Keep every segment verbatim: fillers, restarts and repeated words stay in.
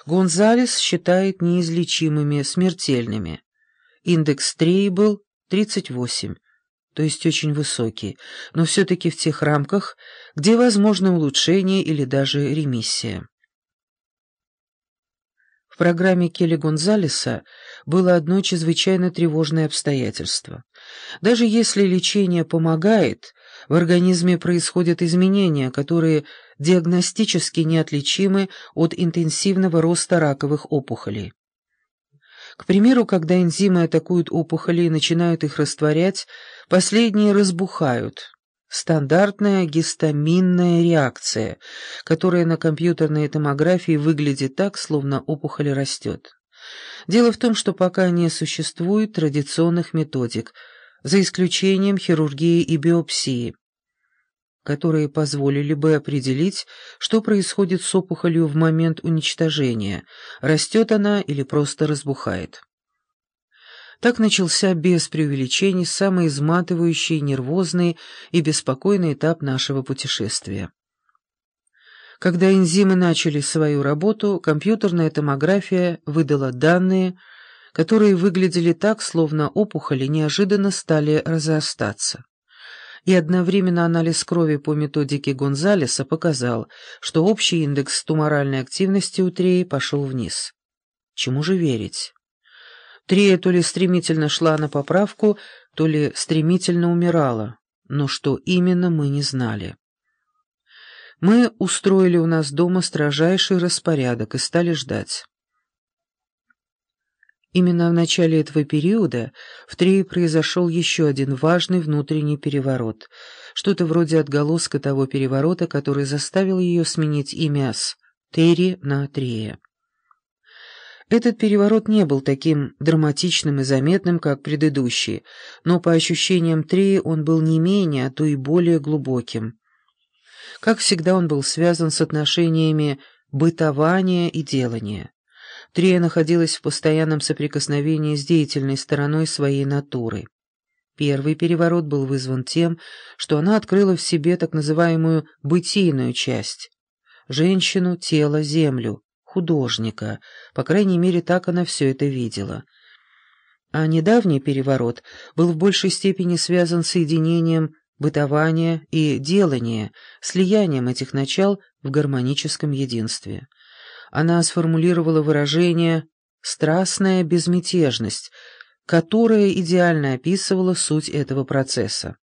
Гонзалес считает неизлечимыми, смертельными. Индекс Треи был тридцать восемь, то есть очень высокий, но все-таки в тех рамках, где возможно улучшение или даже ремиссия. В программе Келли Гонзалеса было одно чрезвычайно тревожное обстоятельство. Даже если лечение помогает, в организме происходят изменения, которые диагностически неотличимы от интенсивного роста раковых опухолей. К примеру, когда энзимы атакуют опухоли и начинают их растворять, последние разбухают. Стандартная гистаминная реакция, которая на компьютерной томографии выглядит так, словно опухоль растет. Дело в том, что пока не существует традиционных методик, за исключением хирургии и биопсии, которые позволили бы определить, что происходит с опухолью в момент уничтожения, растет она или просто разбухает. Так начался без преувеличений самый изматывающий, нервозный и беспокойный этап нашего путешествия. Когда энзимы начали свою работу, компьютерная томография выдала данные, которые выглядели так, словно опухоли неожиданно стали разрастаться. И одновременно анализ крови по методике Гонзалеса показал, что общий индекс туморальной активности у Треи пошел вниз. Чему же верить? Трея то ли стремительно шла на поправку, то ли стремительно умирала, но что именно, мы не знали. Мы устроили у нас дома строжайший распорядок и стали ждать. Именно в начале этого периода в Трее произошел еще один важный внутренний переворот, что-то вроде отголоска того переворота, который заставил ее сменить имя с Терри на Трея. Этот переворот не был таким драматичным и заметным, как предыдущий, но по ощущениям Треи он был не менее, а то и более глубоким. Как всегда, он был связан с отношениями бытования и делания. Трея находилась в постоянном соприкосновении с деятельной стороной своей натуры. Первый переворот был вызван тем, что она открыла в себе так называемую бытийную часть — женщину, тело, землю, художника, по крайней мере, так она все это видела. А недавний переворот был в большей степени связан с соединением бытования и делания, слиянием этих начал в гармоническом единстве. Она сформулировала выражение «страстная безмятежность», которое идеально описывало суть этого процесса.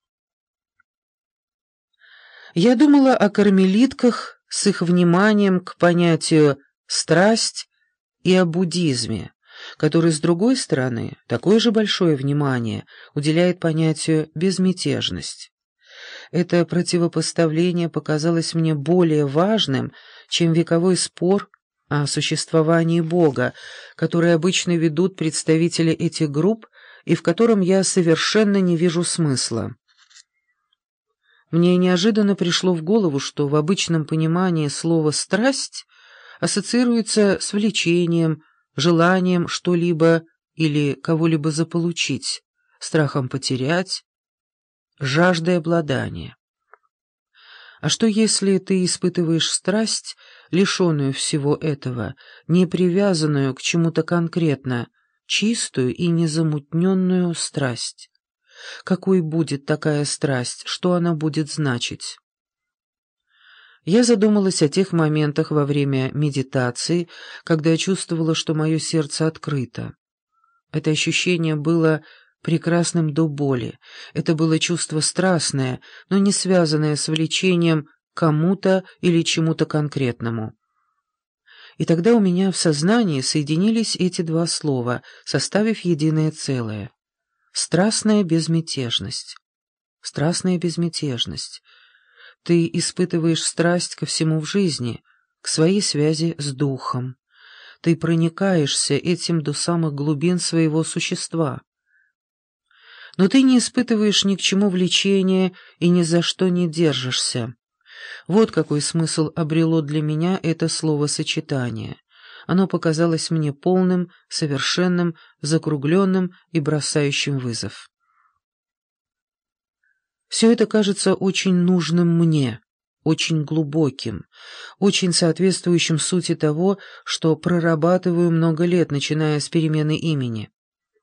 Я думала о кармелитках с их вниманием к понятию «страсть» и о буддизме, который, с другой стороны, такое же большое внимание уделяет понятию «безмятежность». Это противопоставление показалось мне более важным, чем вековой спор о существовании Бога, который обычно ведут представители этих групп и в котором я совершенно не вижу смысла. Мне неожиданно пришло в голову, что в обычном понимании слово «страсть» ассоциируется с влечением, желанием что-либо или кого-либо заполучить, страхом потерять, жаждой обладания. А что если ты испытываешь страсть, лишенную всего этого, не привязанную к чему-то конкретно, чистую и незамутненную страсть? Какой будет такая страсть, что она будет значить? Я задумалась о тех моментах во время медитации, когда я чувствовала, что мое сердце открыто. Это ощущение было прекрасным до боли. Это было чувство страстное, но не связанное с влечением к кому-то или чему-то конкретному. И тогда у меня в сознании соединились эти два слова, составив единое целое. Страстная безмятежность. Страстная безмятежность. Ты испытываешь страсть ко всему в жизни, к своей связи с духом. Ты проникаешься этим до самых глубин своего существа. Но ты не испытываешь ни к чему влечения и ни за что не держишься. Вот какой смысл обрело для меня это словосочетание. Оно показалось мне полным, совершенным, закругленным и бросающим вызов. Все это кажется очень нужным мне, очень глубоким, очень соответствующим сути того, что прорабатываю много лет, начиная с перемены имени.